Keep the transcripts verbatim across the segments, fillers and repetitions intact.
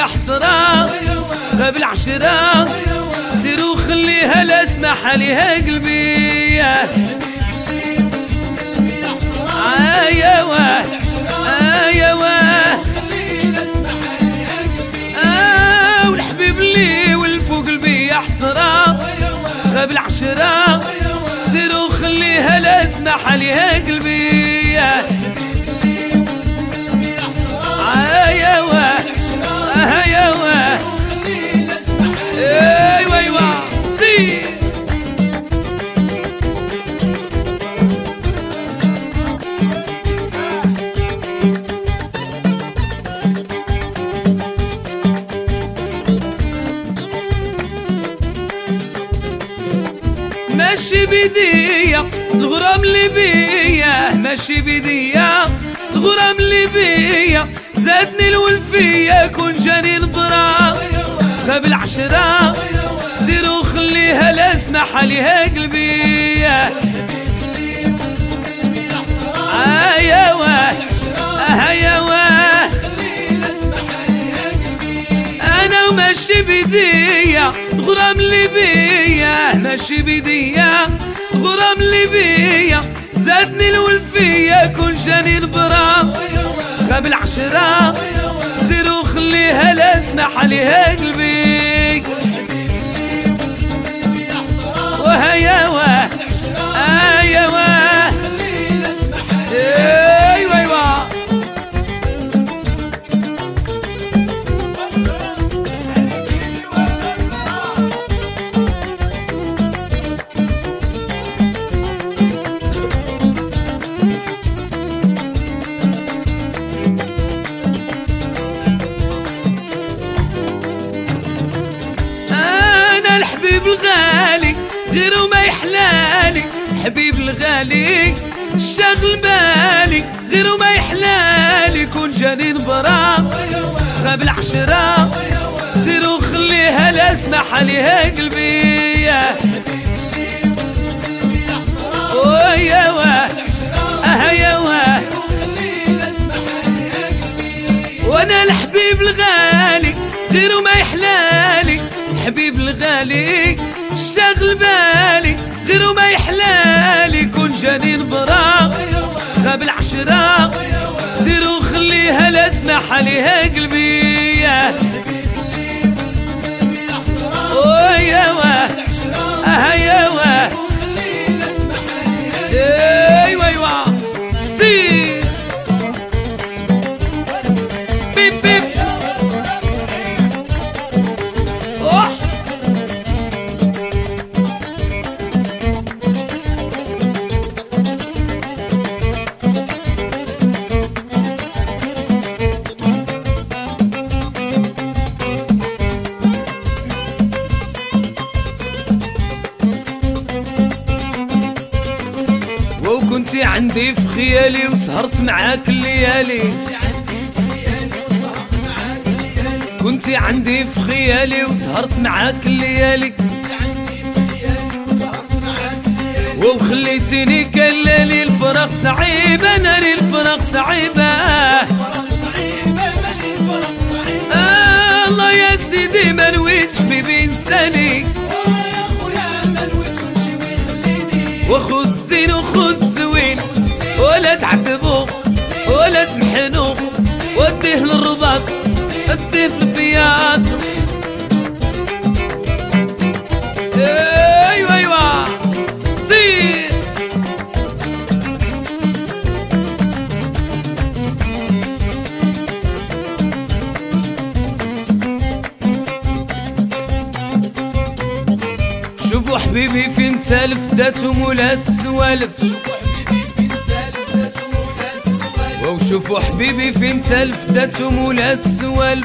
يا حسرة سخاب العشرة سيرو خليها لا اسمح عليها قلبي آيا واه آيا واه آه والحبيب اللي والفوق قلبي يا حسرة سخاب العشرة سيرو خليها لا اسمح عليها قلبي آيا واه آيا واه ايوا ايوا سي ماشي بيديا الغرام اللي بيا ماشي بيديا الغرام اللي بيا زادني الولفية كون جاني الضرام سخاب العشرة سيرو خليها لا اسمح عليها قلبي آيا واه آيا واه أنا وماشي بيديا الغرام اللي بيا ماشي بيديا الغرام اللي بيا زادني الولفية كون جاني البرام سخاب العشرة سيرو خليها لا اسمح عليها قلبي وهيا واه آيا واه ايوا ايوا الحبيب الغالي غيره ما يحلالي حبيب الغالي الشاغل بالي غيره ما يحلالي كون جاني برام سخاب العشرة سيرو خليها لا اسمح عليها قلبي ويا واه اهيا واه وانا الحبيب الغالي غيره ما يحلالي حبيب الغالي الشاغل بالي غيره ما يحلالي كون جاني برام سخاب العشرة سيرو خليها لا اسمح عليها قلبي ويا واه اهيا واه ايوا ايوا سي بيب بيب وكنتي عندي في خيالي وسهرت معاك الليالي كنتي عندي في خيالي وسهرت معاك الليالي وخليتيني كلالي الفراق صعيب انا لي الفراق صعيبه آه الله يا سيدي ما نويت حبيبي انساني وخذ الزين وخذ الزوين ولا تعذبو ولا تمحنو وديه للرباط وديه في الفياض ايوا ايوا سير شوفوا حبيبي فين تالف داتهم ولاد السوالف وشوفوا حبيبي فين تالف داتهم ولاد السوالف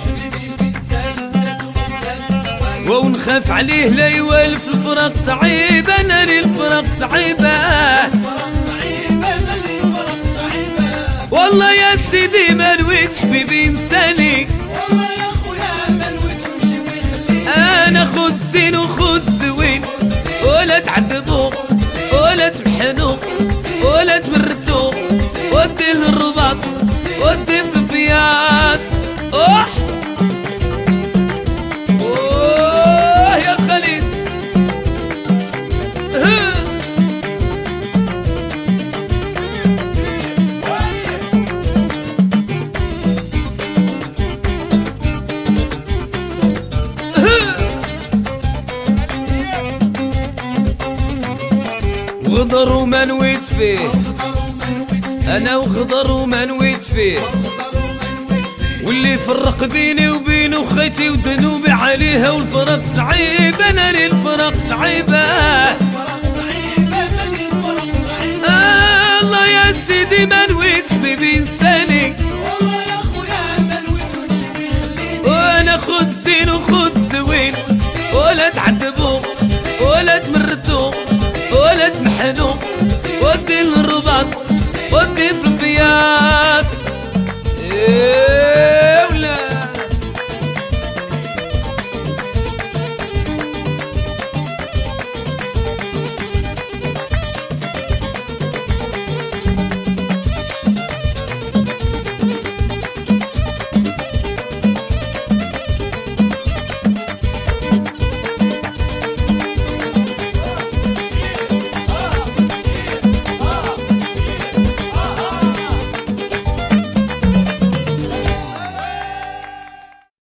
ونخاف عليه لا يوالف الفراق صعيب انا لي الفراق صعيبه والله يا سيدي ما نويت حبيبي انساني والله يا خويا ما نويت نمشي ويخليني انا خذ الزين وخذ الزوين ولا تعذبوا ولا تمحنوا ولا تمرتوا وديه للرباط وديه في الفياض اوح وغدر وما نويت فيه، انا وغدر وما نويت فيه، واللي فرق بيني وبينه خيتي وذنوبي عليها، والفرق صعيب انا لي الفرق صعيبه. الله يا سيدي ما نويت حبيبي انساني، والله يا خويا ما نويت ونشوي خليني، وانا خذ الزين وخذ الزوين، ولا تعذبوا ولا تمرتوا ولا تمحنوا، ودي للرباط ودي في البياض.